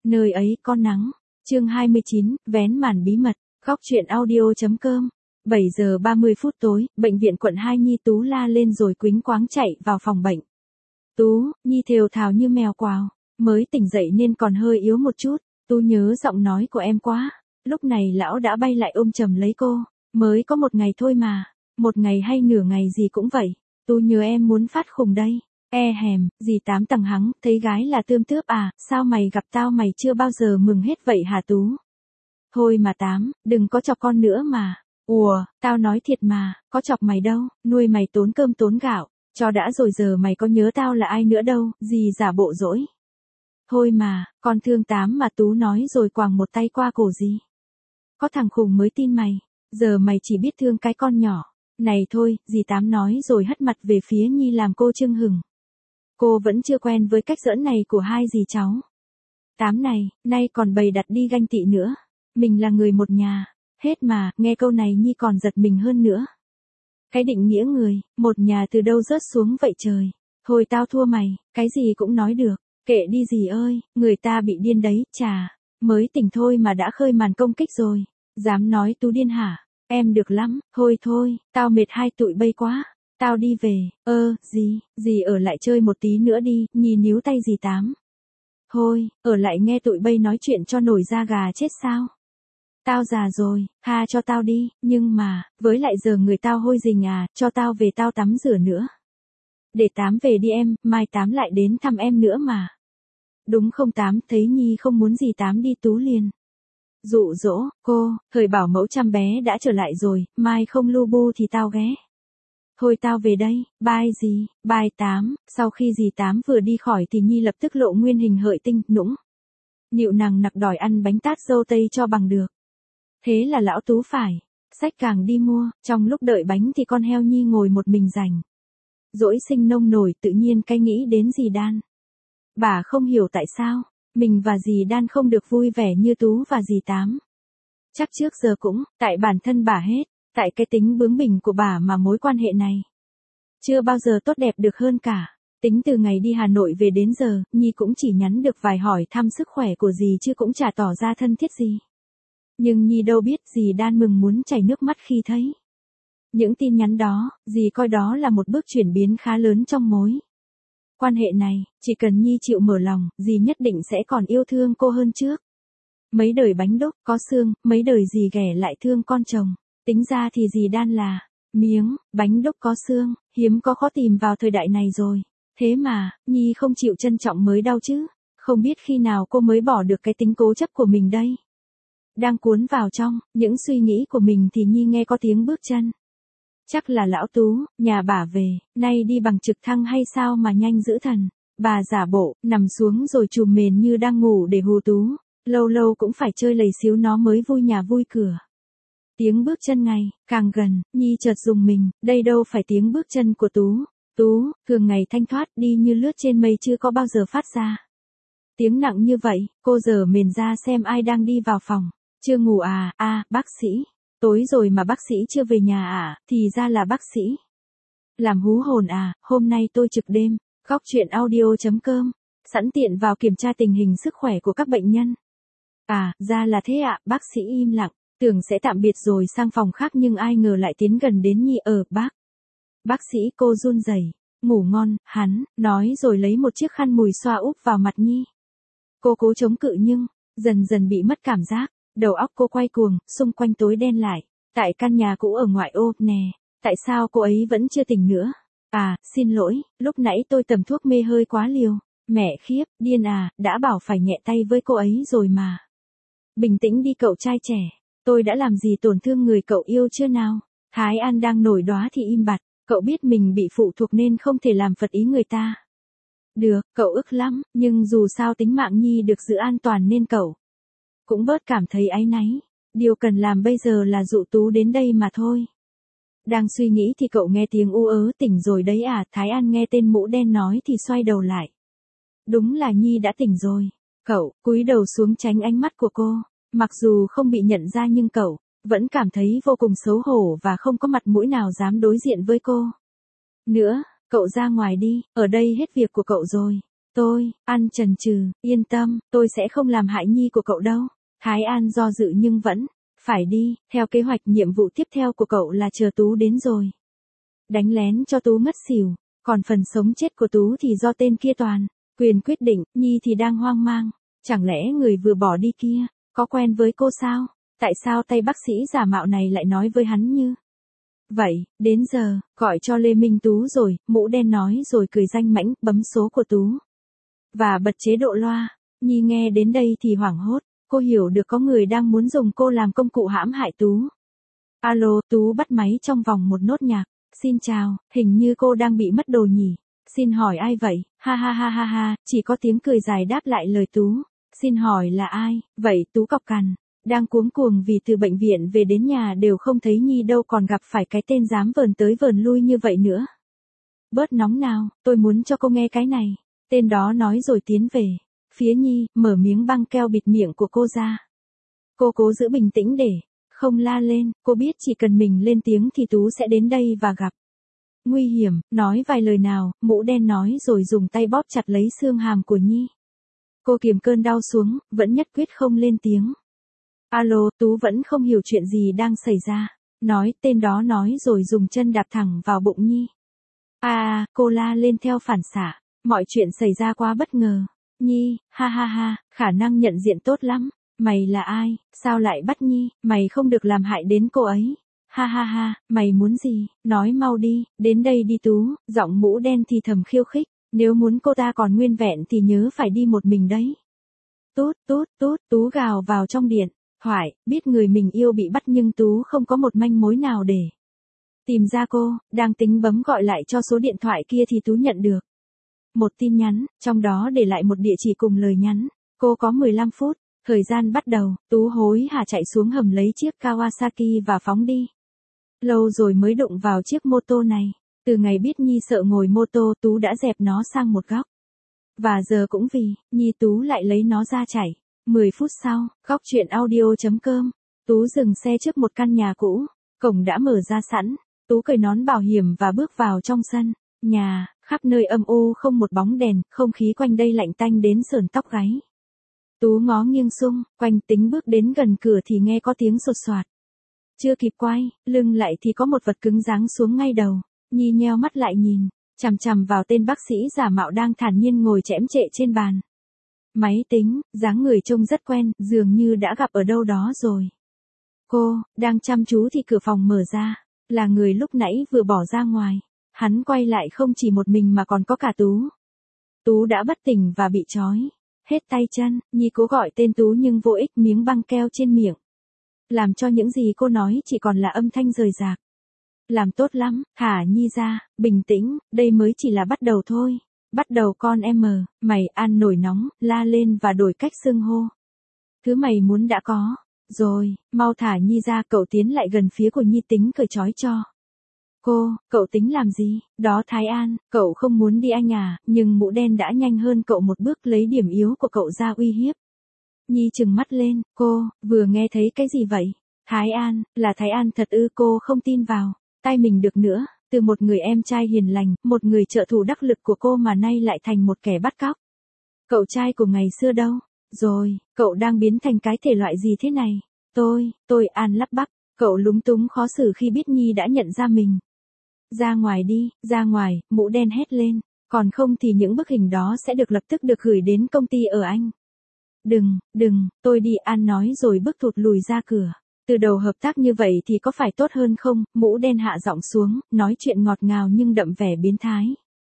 Nơi ấy có nắng. Chương 29, vén màn bí mật. Góc truyện audio.com. 7 giờ 30 phút tối, bệnh viện quận 2 Nhi Tú la lên rồi quýnh quáng chạy vào phòng bệnh. Tú, Nhi thều thào như mèo quào. Mới tỉnh dậy nên còn hơi yếu một chút. Tú nhớ giọng nói của em quá. Lúc này lão đã bay lại ôm chầm lấy cô. Mới có một ngày thôi mà. Một ngày hay nửa ngày gì cũng vậy. Tú nhớ em muốn phát khùng đây. E hèm, dì Tám tằng hắng, thấy gái là tươm tướp à, sao mày gặp tao mày chưa bao giờ mừng hết vậy hả Tú? Thôi mà Tám, đừng có chọc con nữa mà. Ủa, tao nói thiệt mà, có chọc mày đâu, nuôi mày tốn cơm tốn gạo, cho đã rồi giờ mày có nhớ tao là ai nữa đâu, dì giả bộ dỗi. Thôi mà, con thương Tám mà Tú nói rồi quàng một tay qua cổ dì. Có thằng khùng mới tin mày, giờ mày chỉ biết thương cái con nhỏ. Này thôi, dì Tám nói rồi hất mặt về phía Nhi làm cô chưng hừng. Cô vẫn chưa quen với cách giỡn này của hai dì cháu. Tám này, nay còn bày đặt đi ganh tị nữa. Mình là người một nhà. Hết mà, nghe câu này Nhi còn giật mình hơn nữa. Cái định nghĩa người, một nhà từ đâu rớt xuống vậy trời. Thôi tao thua mày, cái gì cũng nói được. Kệ đi dì ơi, người ta bị điên đấy, chà. Mới tỉnh thôi mà đã khơi màn công kích rồi. Dám nói Tú điên hả? Em được lắm, thôi, tao mệt hai tụi bay quá. Tao đi về, dì ở lại chơi một tí nữa đi, Nhi níu tay dì Tám. Thôi, ở lại nghe tụi bay nói chuyện cho nổi da gà chết sao. Tao già rồi, tha cho tao đi, nhưng mà, với lại giờ người tao hôi rình à, cho tao về tao tắm rửa nữa. Để Tám về đi em, mai Tám lại đến thăm em nữa mà. Đúng không Tám, thấy Nhi không muốn dì Tám đi Tú liền. Dụ dỗ, cô, thời bảo mẫu chăm bé đã trở lại rồi, mai không lu bu thì tao ghé. Thôi tao về đây, bye dì, bye Tám. Sau khi dì Tám vừa đi khỏi thì Nhi lập tức lộ nguyên hình hợi tinh, nũng. Nịu nàng nặc đòi ăn bánh tát dâu tây cho bằng được. Thế là lão Tú phải, xách càng đi mua, trong lúc đợi bánh thì con heo Nhi ngồi một mình rảnh. Dỗi sinh nông nổi tự nhiên cái nghĩ đến dì Đan. Bà không hiểu tại sao, mình và dì Đan không được vui vẻ như Tú và dì Tám. Chắc trước giờ cũng, tại bản thân bà hết. Tại cái tính bướng bỉnh của bà mà mối quan hệ này chưa bao giờ tốt đẹp được hơn cả. Tính từ ngày đi Hà Nội về đến giờ, Nhi cũng chỉ nhắn được vài hỏi thăm sức khỏe của dì chứ cũng chả tỏ ra thân thiết gì. Nhưng Nhi đâu biết dì Đan mừng muốn chảy nước mắt khi thấy những tin nhắn đó, dì coi đó là một bước chuyển biến khá lớn trong mối quan hệ này. Chỉ cần Nhi chịu mở lòng, dì nhất định sẽ còn yêu thương cô hơn trước. Mấy đời bánh đúc có xương, mấy đời dì ghẻ lại thương con chồng. Tính ra thì dì Đan là miếng, bánh đúc có xương, hiếm có khó tìm vào thời đại này rồi. Thế mà, Nhi không chịu trân trọng mới đau chứ. Không biết khi nào cô mới bỏ được cái tính cố chấp của mình đây. Đang cuốn vào trong những suy nghĩ của mình thì Nhi nghe có tiếng bước chân. Chắc là lão Tú, nhà bà về, nay đi bằng trực thăng hay sao mà nhanh dữ thần. Bà giả bộ, nằm xuống rồi trùm mền như đang ngủ để hù Tú. Lâu lâu cũng phải chơi lầy xíu nó mới vui nhà vui cửa. Tiếng bước chân ngày càng gần, Nhi chợt rùng mình, đây đâu phải tiếng bước chân của Tú. Tú, thường ngày thanh thoát đi như lướt trên mây chưa có bao giờ phát ra tiếng nặng như vậy. Cô giở mền ra xem ai đang đi vào phòng. Chưa ngủ à, bác sĩ. Tối rồi mà bác sĩ chưa về nhà à, thì ra là bác sĩ. Làm hú hồn à, hôm nay tôi trực đêm. Góc truyện audio.com. Sẵn tiện vào kiểm tra tình hình sức khỏe của các bệnh nhân. À, ra là thế ạ, bác sĩ im lặng. Tưởng sẽ tạm biệt rồi sang phòng khác nhưng ai ngờ lại tiến gần đến Nhi. Bác. Bác sĩ, cô run rẩy. Ngủ ngon, hắn, nói rồi lấy một chiếc khăn mùi xoa úp vào mặt Nhi. Cô cố chống cự nhưng, dần dần bị mất cảm giác. Đầu óc cô quay cuồng, xung quanh tối đen lại. Tại căn nhà cũ ở ngoại ô, nè. Tại sao cô ấy vẫn chưa tỉnh nữa? À, xin lỗi, lúc nãy tôi tầm thuốc mê hơi quá liều. Mẹ khiếp, điên à, đã bảo phải nhẹ tay với cô ấy rồi mà. Bình tĩnh đi cậu trai trẻ. Tôi đã làm gì tổn thương người cậu yêu chưa nào? Thái An đang nổi đoá thì im bặt. Cậu biết mình bị phụ thuộc nên không thể làm phật ý người ta. Được, cậu ức lắm, nhưng dù sao tính mạng Nhi được giữ an toàn nên cậu cũng bớt cảm thấy áy náy. Điều cần làm bây giờ là dụ Tú đến đây mà thôi. Đang suy nghĩ thì cậu nghe tiếng u ớ, tỉnh rồi đấy à? Thái An nghe tên mũ đen nói thì xoay đầu lại. Đúng là Nhi đã tỉnh rồi. Cậu cúi đầu xuống tránh ánh mắt của cô. Mặc dù không bị nhận ra nhưng cậu vẫn cảm thấy vô cùng xấu hổ và không có mặt mũi nào dám đối diện với cô nữa. Cậu ra ngoài đi, ở đây hết việc của cậu rồi. An chần chừ, yên tâm, tôi sẽ không làm hại Nhi của cậu đâu. Thái An do dự nhưng vẫn phải đi, theo kế hoạch nhiệm vụ tiếp theo của cậu là chờ Tú đến rồi. Đánh lén cho Tú ngất xỉu, còn phần sống chết của Tú thì do tên kia toàn quyền quyết định. Nhi thì đang hoang mang, chẳng lẽ người vừa bỏ đi kia có quen với cô sao? Tại sao tay bác sĩ giả mạo này lại nói với hắn như vậy? Đến giờ, gọi cho Lê Minh Tú rồi, mũ đen nói rồi cười danh mãnh, bấm số của Tú và bật chế độ loa. Nhi nghe đến đây thì hoảng hốt, cô hiểu được có người đang muốn dùng cô làm công cụ hãm hại Tú. Alo, Tú bắt máy trong vòng một nốt nhạc. Xin chào, hình như cô đang bị mất đồ nhỉ? Xin hỏi ai vậy? Ha ha ha ha ha, chỉ có tiếng cười dài đáp lại lời Tú. Xin hỏi là ai? Vậy Tú cọc cằn, đang cuống cuồng vì từ bệnh viện về đến nhà đều không thấy Nhi đâu, còn gặp phải cái tên dám vờn tới vờn lui như vậy nữa. Bớt nóng nào, tôi muốn cho cô nghe cái này. Tên đó nói rồi tiến về phía Nhi, mở miếng băng keo bịt miệng của cô ra. Cô cố giữ bình tĩnh để không la lên, cô biết chỉ cần mình lên tiếng thì Tú sẽ đến đây và gặp nguy hiểm. Nói vài lời nào, mũ đen nói rồi dùng tay bóp chặt lấy xương hàm của Nhi. Cô kiềm cơn đau xuống, vẫn nhất quyết không lên tiếng. Alo, Tú vẫn không hiểu chuyện gì đang xảy ra. Nói, tên đó nói rồi dùng chân đạp thẳng vào bụng Nhi. Cô la lên theo phản xạ. Mọi chuyện xảy ra quá bất ngờ. Nhi, ha ha ha, khả năng nhận diện tốt lắm. Mày là ai, sao lại bắt Nhi, mày không được làm hại đến cô ấy. Ha ha ha, mày muốn gì, nói mau đi, đến đây đi Tú. Giọng mũ đen thì thầm khiêu khích, nếu muốn cô ta còn nguyên vẹn thì nhớ phải đi một mình đấy. Tút tút tút, Tú gào vào trong điện thoại, biết người mình yêu bị bắt nhưng Tú không có một manh mối nào để tìm ra cô. Đang tính bấm gọi lại cho số điện thoại kia thì Tú nhận được một tin nhắn, trong đó để lại một địa chỉ cùng lời nhắn. Cô có 15 phút, thời gian bắt đầu. Tú hối hả chạy xuống hầm lấy chiếc Kawasaki và phóng đi. Lâu rồi mới đụng vào chiếc mô tô này. Từ ngày biết Nhi sợ ngồi mô tô, Tú đã dẹp nó sang một góc. Và giờ cũng vì Nhi, Tú lại lấy nó ra chạy. 10 phút sau, góc chuyện audio.com. Tú dừng xe trước một căn nhà cũ. Cổng đã mở ra sẵn. Tú cởi nón bảo hiểm và bước vào trong sân nhà. Khắp nơi âm u không một bóng đèn, không khí quanh đây lạnh tanh đến sởn tóc gáy. Tú ngó nghiêng xung quanh, tính bước đến gần cửa thì nghe có tiếng sột soạt. Chưa kịp quay lưng lại thì có một vật cứng giáng xuống ngay đầu. Nhi nheo mắt lại nhìn chằm chằm vào tên bác sĩ giả mạo đang thản nhiên ngồi chễm chệ trên bàn máy tính. Dáng người trông rất quen, dường như đã gặp ở đâu đó rồi. Cô đang chăm chú thì cửa phòng mở ra, là người lúc nãy vừa bỏ ra ngoài. Hắn quay lại không chỉ một mình mà còn có cả Tú. Tú đã bất tỉnh và bị trói hết tay chân. Nhi cố gọi tên Tú nhưng vô ích, miếng băng keo trên miệng làm cho những gì cô nói chỉ còn là âm thanh rời rạc. Làm tốt lắm, thả Nhi ra, bình tĩnh, đây mới chỉ là bắt đầu thôi. Bắt đầu con em. Mày. An nổi nóng, la lên và đổi cách xưng hô. Thứ mày muốn đã có rồi, mau thả Nhi ra. Cậu tiến lại gần phía của Nhi tính cởi trói cho cô. Cậu tính làm gì? Đó Thái An, cậu không muốn đi anh à? Nhưng mũ đen đã nhanh hơn cậu một bước, lấy điểm yếu của cậu ra uy hiếp. Nhi trừng mắt lên, cô vừa nghe thấy cái gì vậy? Thái An, là Thái An thật ư? Cô không tin vào tai mình được nữa. Từ một người em trai hiền lành, một người trợ thủ đắc lực của cô mà nay lại thành một kẻ bắt cóc. Cậu trai của ngày xưa đâu rồi? Cậu đang biến thành cái thể loại gì thế này? Tôi An lắp bắp. Cậu lúng túng khó xử khi biết Nhi đã nhận ra mình. Ra ngoài đi, ra ngoài, mũ đen hét lên. Còn không thì những bức hình đó sẽ được lập tức được gửi đến công ty ở Anh. Đừng, tôi đi. An nói rồi bước thụt lùi ra cửa. Từ đầu hợp tác như vậy thì có phải tốt hơn không? Mũ đen hạ giọng xuống, nói chuyện ngọt ngào nhưng đậm vẻ biến thái.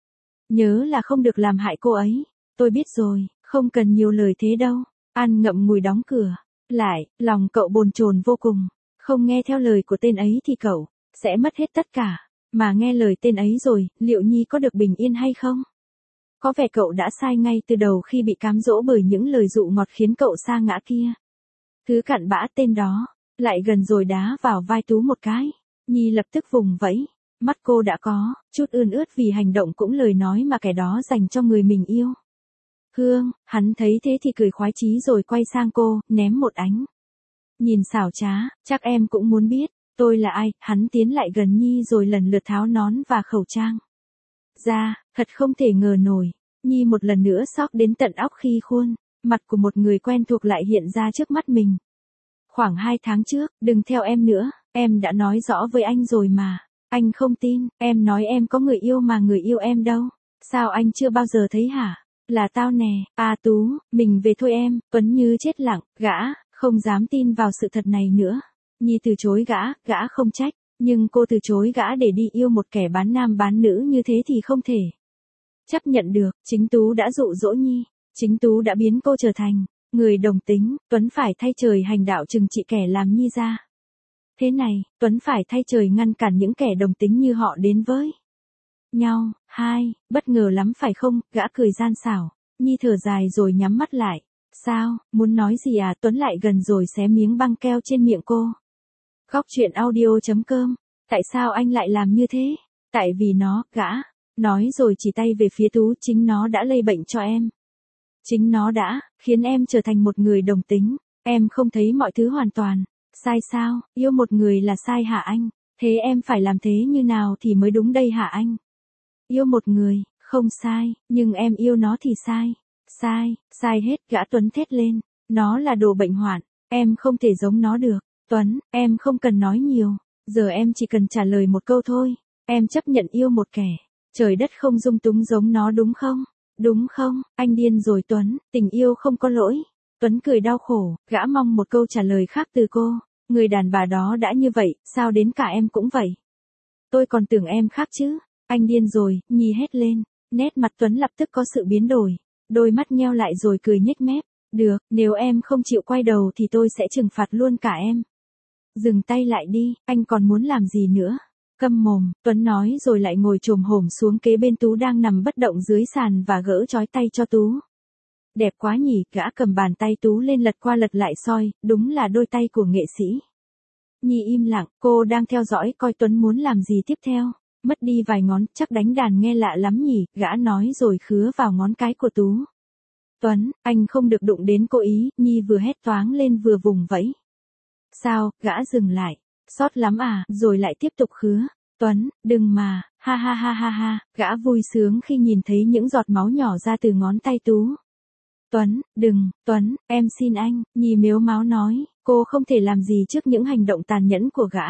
Nhớ là không được làm hại cô ấy. Tôi biết rồi, không cần nhiều lời thế đâu. An ngậm ngùi đóng cửa lại, lòng cậu bồn chồn vô cùng. Không nghe theo lời của tên ấy thì cậu sẽ mất hết tất cả. Mà nghe lời tên ấy rồi, liệu Nhi có được bình yên hay không? Có vẻ cậu đã sai ngay từ đầu khi bị cám dỗ bởi những lời dụ ngọt khiến cậu sa ngã kia. Thứ cặn bã tên đó lại gần rồi đá vào vai Tú một cái. Nhi lập tức vùng vẫy. Mắt cô đã có chút ươn ướt vì hành động cũng lời nói mà kẻ đó dành cho người mình yêu. Hương, hắn thấy thế thì cười khoái chí rồi quay sang cô, ném một ánh nhìn xảo trá. Chắc em cũng muốn biết tôi là ai. Hắn tiến lại gần Nhi rồi lần lượt tháo nón và khẩu trang ra. Thật không thể ngờ nổi, Nhi một lần nữa sốc đến tận óc khi khuôn, mặt của một người quen thuộc lại hiện ra trước mắt mình. Khoảng 2 tháng trước, đừng theo em nữa, em đã nói rõ với anh rồi mà. Anh không tin, em nói em có người yêu mà người yêu em đâu. Sao anh chưa bao giờ thấy hả? Là tao nè, à Tú, mình về thôi em. Tuấn như chết lặng, gã, không dám tin vào sự thật này nữa. Nhi từ chối gã không trách, nhưng cô từ chối gã để đi yêu một kẻ bán nam bán nữ như thế thì không thể chấp nhận được. Chính Tú đã dụ dỗ Nhi, chính Tú đã biến cô trở thành người đồng tính. Tuấn phải thay trời hành đạo trừng trị kẻ làm Nhi ra thế này, Tuấn phải thay trời ngăn cản những kẻ đồng tính như họ đến với nhau. Bất ngờ lắm phải không? Gã cười gian xảo. Nhi thở dài rồi nhắm mắt lại. Sao, muốn nói gì à? Tuấn lại gần rồi xé miếng băng keo trên miệng cô. Góc truyện audio.com. Tại sao anh lại làm như thế? Tại vì nó, gã nói rồi chỉ tay về phía Tú, chính nó đã lây bệnh cho em. Chính nó đã khiến em trở thành một người đồng tính. Em không thấy mọi thứ hoàn toàn sai sao? Yêu một người là sai hả anh? Thế em phải làm thế như nào thì mới đúng đây hả anh? Yêu một người, không sai, nhưng em yêu nó thì sai. Sai hết. Gã Tuấn thét lên. Nó là đồ bệnh hoạn, em không thể giống nó được. Tuấn, em không cần nói nhiều. Giờ em chỉ cần trả lời một câu thôi. Em chấp nhận yêu một kẻ trời đất không dung túng giống nó đúng không? Đúng không? Anh điên rồi Tuấn, tình yêu không có lỗi. Tuấn cười đau khổ, gã mong một câu trả lời khác từ cô. Người đàn bà đó đã như vậy, sao đến cả em cũng vậy? Tôi còn tưởng em khác chứ. Anh điên rồi, Nhi hét lên. Nét mặt Tuấn lập tức có sự biến đổi. Đôi mắt nheo lại rồi cười nhếch mép. Được, nếu em không chịu quay đầu thì tôi sẽ trừng phạt luôn cả em. Dừng tay lại đi, anh còn muốn làm gì nữa? Câm mồm, Tuấn nói rồi lại ngồi chồm hổm xuống kế bên Tú đang nằm bất động dưới sàn và gỡ trói tay cho Tú. Đẹp quá nhỉ, gã cầm bàn tay Tú lên lật qua lật lại soi, đúng là đôi tay của nghệ sĩ. Nhi im lặng, cô đang theo dõi coi Tuấn muốn làm gì tiếp theo. Mất đi vài ngón, chắc đánh đàn nghe lạ lắm nhỉ, gã nói rồi khứa vào ngón cái của Tú. Tuấn, anh không được đụng đến cô ý, Nhi vừa hét toáng lên vừa vùng vẫy. Sao, gã dừng lại. Sót lắm à, rồi lại tiếp tục khứa. Tuấn, đừng mà, ha ha ha ha ha, gã vui sướng khi nhìn thấy những giọt máu nhỏ ra từ ngón tay Tú. Tuấn, đừng, Tuấn, em xin anh, Nhi mếu máo nói, cô không thể làm gì trước những hành động tàn nhẫn của gã.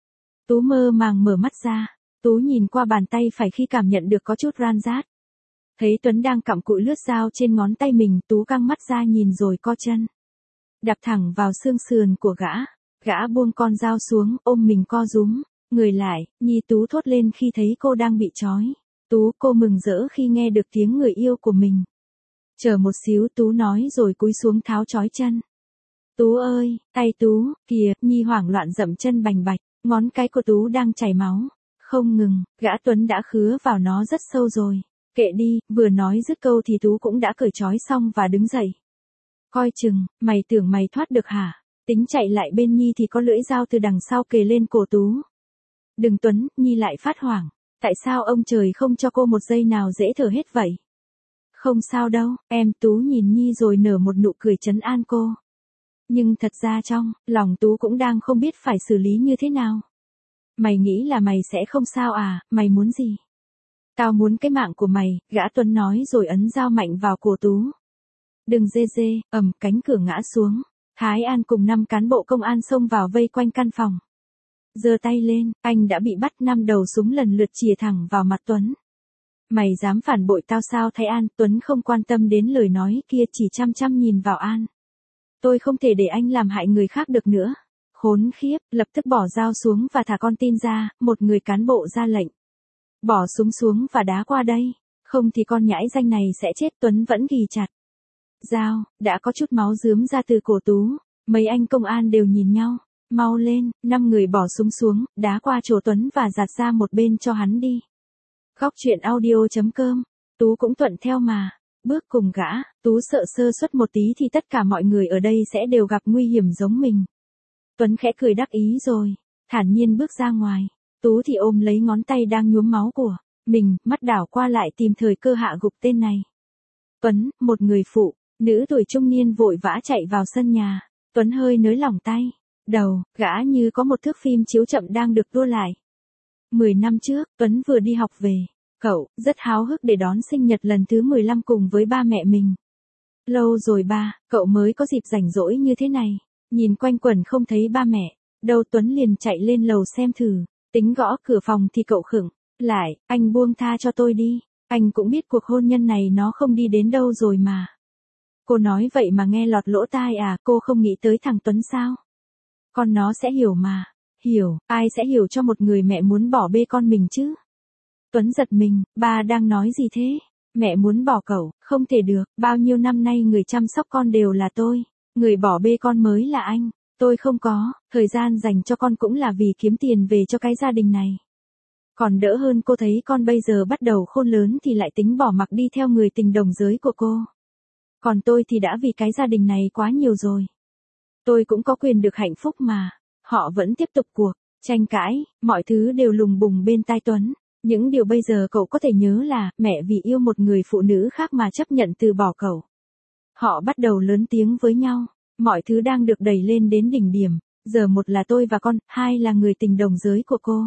Tú mơ màng mở mắt ra, Tú nhìn qua bàn tay phải khi cảm nhận được có chút ran rát. Thấy Tuấn đang cặm cụi lướt dao trên ngón tay mình, Tú căng mắt ra nhìn rồi co chân. Đạp thẳng vào xương sườn của gã. Gã buông con dao xuống, ôm mình co rúm người lại. Nhi Tú thốt lên khi thấy cô đang bị trói. Tú, cô mừng rỡ khi nghe được tiếng người yêu của mình. Chờ một xíu, Tú nói rồi cúi xuống tháo trói chân. Tú ơi, tay Tú, kìa, Nhi hoảng loạn dậm chân bành bạch, ngón cái của Tú đang chảy máu. Không ngừng, gã Tuấn đã khứa vào nó rất sâu rồi. Kệ đi, vừa nói dứt câu thì Tú cũng đã cởi trói xong và đứng dậy. Coi chừng, mày tưởng mày thoát được hả? Tính chạy lại bên Nhi thì có lưỡi dao từ đằng sau kề lên cổ Tú. Đừng Tuấn, Nhi lại phát hoảng. Tại sao ông trời không cho cô một giây nào dễ thở hết vậy? Không sao đâu, em. Tú nhìn Nhi rồi nở một nụ cười trấn an cô. Nhưng thật ra trong lòng Tú cũng đang không biết phải xử lý như thế nào. Mày nghĩ là mày sẽ không sao à, mày muốn gì? Tao muốn cái mạng của mày, gã Tuấn nói rồi ấn dao mạnh vào cổ Tú. Đừng dê, cánh cửa ngã xuống. Thái An cùng 5 cán bộ công an xông vào vây quanh căn phòng. Giơ tay lên, anh đã bị bắt. 5 đầu súng lần lượt chìa thẳng vào mặt Tuấn. Mày dám phản bội tao sao Thái An? Tuấn không quan tâm đến lời nói kia, chỉ chăm chăm nhìn vào An. Tôi không thể để anh làm hại người khác được nữa. Khốn khiếp, lập tức bỏ dao xuống và thả con tin ra. Một người cán bộ ra lệnh. Bỏ súng xuống và đá qua đây. Không thì con nhãi danh này sẽ chết. Tuấn vẫn ghì chặt dao, đã có chút máu rướm ra từ cổ Tú. Mấy anh công an đều nhìn nhau. Mau lên, 5 người bỏ súng xuống, đá qua chỗ Tuấn và giạt ra một bên cho hắn đi. Góc truyện audio.com. Tú cũng thuận theo mà. Bước cùng gã. Tú sợ sơ suất một tí thì tất cả mọi người ở đây sẽ đều gặp nguy hiểm giống mình. Tuấn khẽ cười đắc ý rồi thản nhiên bước ra ngoài. Tú thì ôm lấy ngón tay đang nhuốm máu của mình, mắt đảo qua lại tìm thời cơ hạ gục tên này. Tuấn, một người phụ nữ tuổi trung niên vội vã chạy vào sân nhà. Tuấn hơi nới lỏng tay. Đầu, gã như có một thước phim chiếu chậm đang được tua lại. 10 năm trước, Tuấn vừa đi học về. Cậu, rất háo hức để đón sinh nhật lần thứ 15 cùng với ba mẹ mình. Lâu rồi ba, cậu mới có dịp rảnh rỗi như thế này. Nhìn quanh quẩn không thấy ba mẹ. Đâu Tuấn liền chạy lên lầu xem thử. Tính gõ cửa phòng thì cậu khựng. Lại, anh buông tha cho tôi đi. Anh cũng biết cuộc hôn nhân này nó không đi đến đâu rồi mà. Cô nói vậy mà nghe lọt lỗ tai à, cô không nghĩ tới thằng Tuấn sao? Con nó sẽ hiểu mà. Hiểu, ai sẽ hiểu cho một người mẹ muốn bỏ bê con mình chứ? Tuấn giật mình, ba đang nói gì thế? Mẹ muốn bỏ cậu, không thể được, bao nhiêu năm nay người chăm sóc con đều là tôi, người bỏ bê con mới là anh, tôi không có, thời gian dành cho con cũng là vì kiếm tiền về cho cái gia đình này. Còn đỡ hơn cô thấy con bây giờ bắt đầu khôn lớn thì lại tính bỏ mặc đi theo người tình đồng giới của cô. Còn tôi thì đã vì cái gia đình này quá nhiều rồi. Tôi cũng có quyền được hạnh phúc mà. Họ vẫn tiếp tục cuộc tranh cãi, mọi thứ đều lùng bùng bên tai Tuấn. Những điều bây giờ cậu có thể nhớ là mẹ vì yêu một người phụ nữ khác mà chấp nhận từ bỏ cậu. Họ bắt đầu lớn tiếng với nhau, mọi thứ đang được đẩy lên đến đỉnh điểm. Giờ một là tôi và con, hai là người tình đồng giới của cô.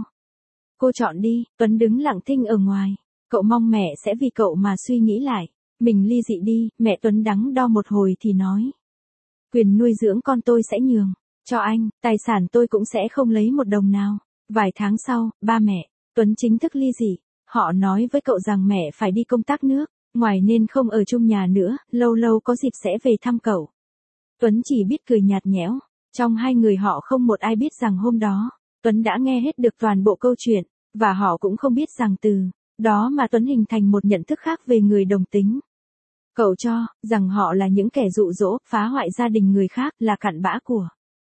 Cô chọn đi. Tuấn đứng lặng thinh ở ngoài. Cậu mong mẹ sẽ vì cậu mà suy nghĩ lại. Mình ly dị đi. Mẹ Tuấn đắn đo một hồi thì nói. Quyền nuôi dưỡng con tôi sẽ nhường cho anh, tài sản tôi cũng sẽ không lấy một đồng nào. Vài tháng sau, ba mẹ Tuấn chính thức ly dị. Họ nói với cậu rằng mẹ phải đi công tác nước ngoài nên không ở chung nhà nữa, lâu lâu có dịp sẽ về thăm cậu. Tuấn chỉ biết cười nhạt nhẽo. Trong hai người họ không một ai biết rằng hôm đó, Tuấn đã nghe hết được toàn bộ câu chuyện, và họ cũng không biết rằng từ đó mà Tuấn hình thành một nhận thức khác về người đồng tính. Cậu cho rằng họ là những kẻ dụ dỗ, phá hoại gia đình người khác, là cặn bã của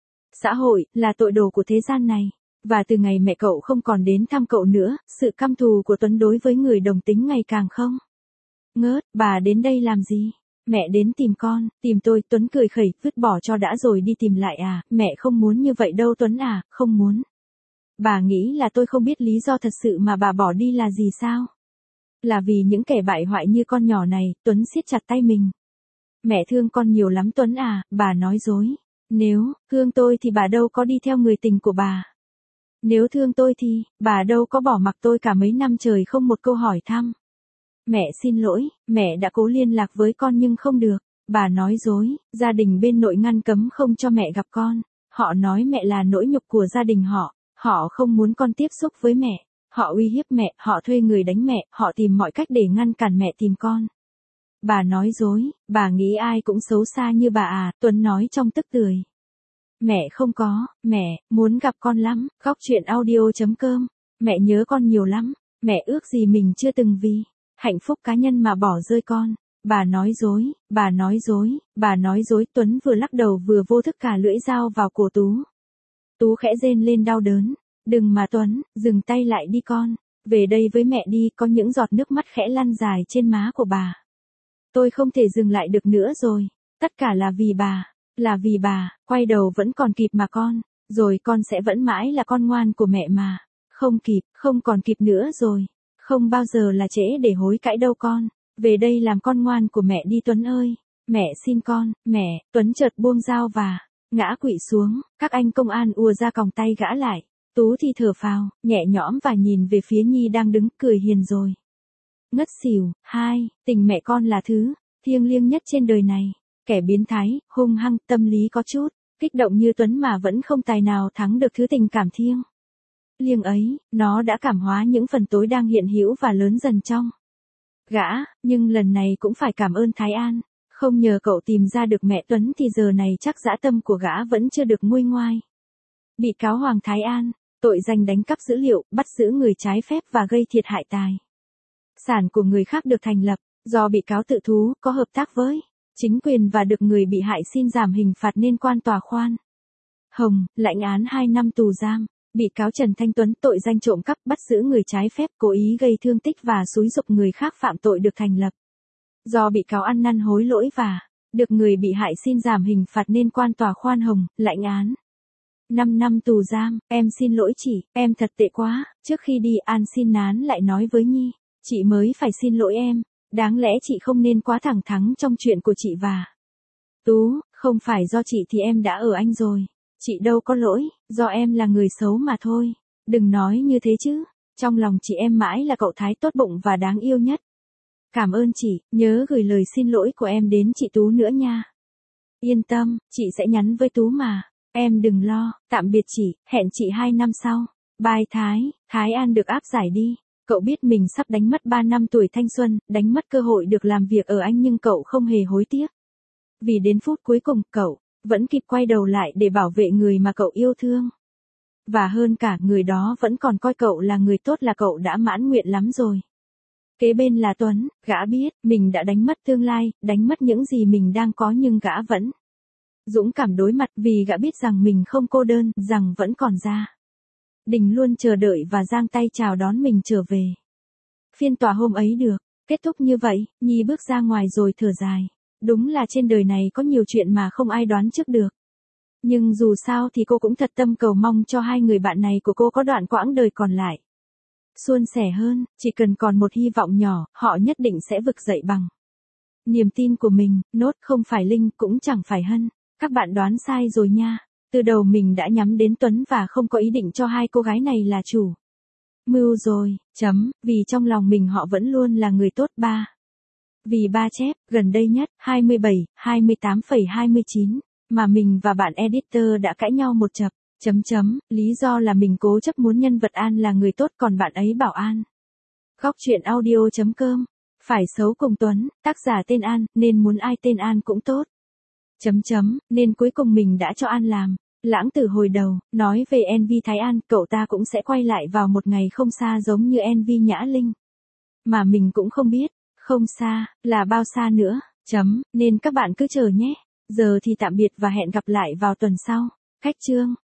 xã hội, là tội đồ của thế gian này. Và từ ngày mẹ cậu không còn đến thăm cậu nữa, sự căm thù của Tuấn đối với người đồng tính ngày càng không ngớt. Bà đến đây làm gì? Mẹ đến tìm con, tìm tôi. Tuấn cười khẩy, vứt bỏ cho đã rồi đi tìm lại à? Mẹ không muốn như vậy đâu Tuấn à, không muốn. Bà nghĩ là tôi không biết lý do thật sự mà bà bỏ đi là gì sao? Là vì những kẻ bại hoại như con nhỏ này. Tuấn siết chặt tay mình. Mẹ thương con nhiều lắm Tuấn à, bà nói dối. Nếu thương tôi thì bà đâu có đi theo người tình của bà. Nếu thương tôi thì, bà đâu có bỏ mặc tôi cả mấy năm trời không một câu hỏi thăm. Mẹ xin lỗi, mẹ đã cố liên lạc với con nhưng không được. Bà nói dối, gia đình bên nội ngăn cấm không cho mẹ gặp con. Họ nói mẹ là nỗi nhục của gia đình họ. Họ không muốn con tiếp xúc với mẹ. Họ uy hiếp mẹ, họ thuê người đánh mẹ, họ tìm mọi cách để ngăn cản mẹ tìm con. Bà nói dối, bà nghĩ ai cũng xấu xa như bà à, Tuấn nói trong tức tưởi. Mẹ không có, mẹ muốn gặp con lắm. Góc truyện audio.com. Mẹ nhớ con nhiều lắm. Mẹ ước gì mình chưa từng vì hạnh phúc cá nhân mà bỏ rơi con. Bà nói dối, bà nói dối, bà nói dối. Tuấn vừa lắc đầu vừa vô thức cà lưỡi dao vào cổ Tú. Tú khẽ rên lên đau đớn. Đừng mà Tuấn, dừng tay lại đi con. Về đây với mẹ đi. Có những giọt nước mắt khẽ lăn dài trên má của bà. Tôi không thể dừng lại được nữa rồi. Tất cả là vì bà. Là vì bà. Quay đầu vẫn còn kịp mà con. Rồi con sẽ vẫn mãi là con ngoan của mẹ mà. Không kịp, không còn kịp nữa rồi. Không bao giờ là trễ để hối cãi đâu con. Về đây làm con ngoan của mẹ đi Tuấn ơi. Mẹ xin con, mẹ. Tuấn chợt buông dao và ngã quỵ xuống. Các anh công an ùa ra còng tay gã lại. Tú thì thở phào, nhẹ nhõm và nhìn về phía Nhi đang đứng cười hiền rồi. Ngất xỉu. Tình mẹ con là thứ thiêng liêng nhất trên đời này. Kẻ biến thái, hung hăng, tâm lý có chút kích động như Tuấn mà vẫn không tài nào thắng được thứ tình cảm thiêng liêng ấy. Nó đã cảm hóa những phần tối đang hiện hữu và lớn dần trong gã. Nhưng lần này cũng phải cảm ơn Thái An. Không nhờ cậu tìm ra được mẹ Tuấn thì giờ này chắc dã tâm của gã vẫn chưa được nguôi ngoai. Bị cáo Hoàng Thái An, tội danh đánh cắp dữ liệu, bắt giữ người trái phép và gây thiệt hại tài sản của người khác được thành lập do bị cáo tự thú, có hợp tác với chính quyền và được người bị hại xin giảm hình phạt nên quan tòa khoan hồng, lãnh án 2 năm tù giam. Bị cáo Trần Thanh Tuấn tội danh trộm cắp, bắt giữ người trái phép, cố ý gây thương tích và xúi giục người khác phạm tội được thành lập do bị cáo ăn năn hối lỗi và được người bị hại xin giảm hình phạt nên quan tòa khoan hồng, lãnh án 5 năm tù giam. Em xin lỗi chị, em thật tệ quá. Trước khi đi An xin nán lại nói với Nhi, chị mới phải xin lỗi em. Đáng lẽ chị không nên quá thẳng thắn trong chuyện của chị và Tú. Không phải do chị thì em đã ở anh rồi. Chị đâu có lỗi, do em là người xấu mà thôi. Đừng nói như thế chứ. Trong lòng chị em mãi là cậu Thái tốt bụng và đáng yêu nhất. Cảm ơn chị, nhớ gửi lời xin lỗi của em đến chị Tú nữa nha. Yên tâm, chị sẽ nhắn với Tú mà. Em đừng lo, tạm biệt chị, hẹn chị 2 năm sau. Bye Thái, Thái An được áp giải đi. Cậu biết mình sắp đánh mất 3 năm tuổi thanh xuân, đánh mất cơ hội được làm việc ở Anh nhưng cậu không hề hối tiếc. Vì đến phút cuối cùng, cậu vẫn kịp quay đầu lại để bảo vệ người mà cậu yêu thương. Và hơn cả, người đó vẫn còn coi cậu là người tốt là cậu đã mãn nguyện lắm rồi. Kế bên là Tuấn, gã biết mình đã đánh mất tương lai, đánh mất những gì mình đang có nhưng gã vẫn dũng cảm đối mặt vì gã biết rằng mình không cô đơn, rằng vẫn còn gia đình luôn chờ đợi và giang tay chào đón mình trở về. Phiên tòa hôm ấy được kết thúc như vậy, Nhi bước ra ngoài rồi thở dài. Đúng là trên đời này có nhiều chuyện mà không ai đoán trước được. Nhưng dù sao thì cô cũng thật tâm cầu mong cho hai người bạn này của cô có đoạn quãng đời còn lại suôn sẻ hơn, chỉ cần còn một hy vọng nhỏ, họ nhất định sẽ vực dậy bằng niềm tin của mình. Nốt không phải Linh cũng chẳng phải Hân. Các bạn đoán sai rồi nha. Từ đầu mình đã nhắm đến Tuấn và không có ý định cho hai cô gái này là chủ mưu rồi, vì trong lòng mình họ vẫn luôn là người tốt. Vì ba chép, gần đây nhất, 27, 28,29, mà mình và bạn editor đã cãi nhau một chập, lý do là mình cố chấp muốn nhân vật An là người tốt còn bạn ấy bảo An. Góc truyện audio.com, phải xấu cùng Tuấn, tác giả tên An, nên muốn ai tên An cũng tốt. Nên cuối cùng mình đã cho An làm. Lãng Tử hồi đầu, nói về Envy Thái An, cậu ta cũng sẽ quay lại vào một ngày không xa giống như Envy Nhã Linh. Mà mình cũng không biết, không xa, là bao xa nữa, nên các bạn cứ chờ nhé. Giờ thì tạm biệt và hẹn gặp lại vào tuần sau. Khách chương.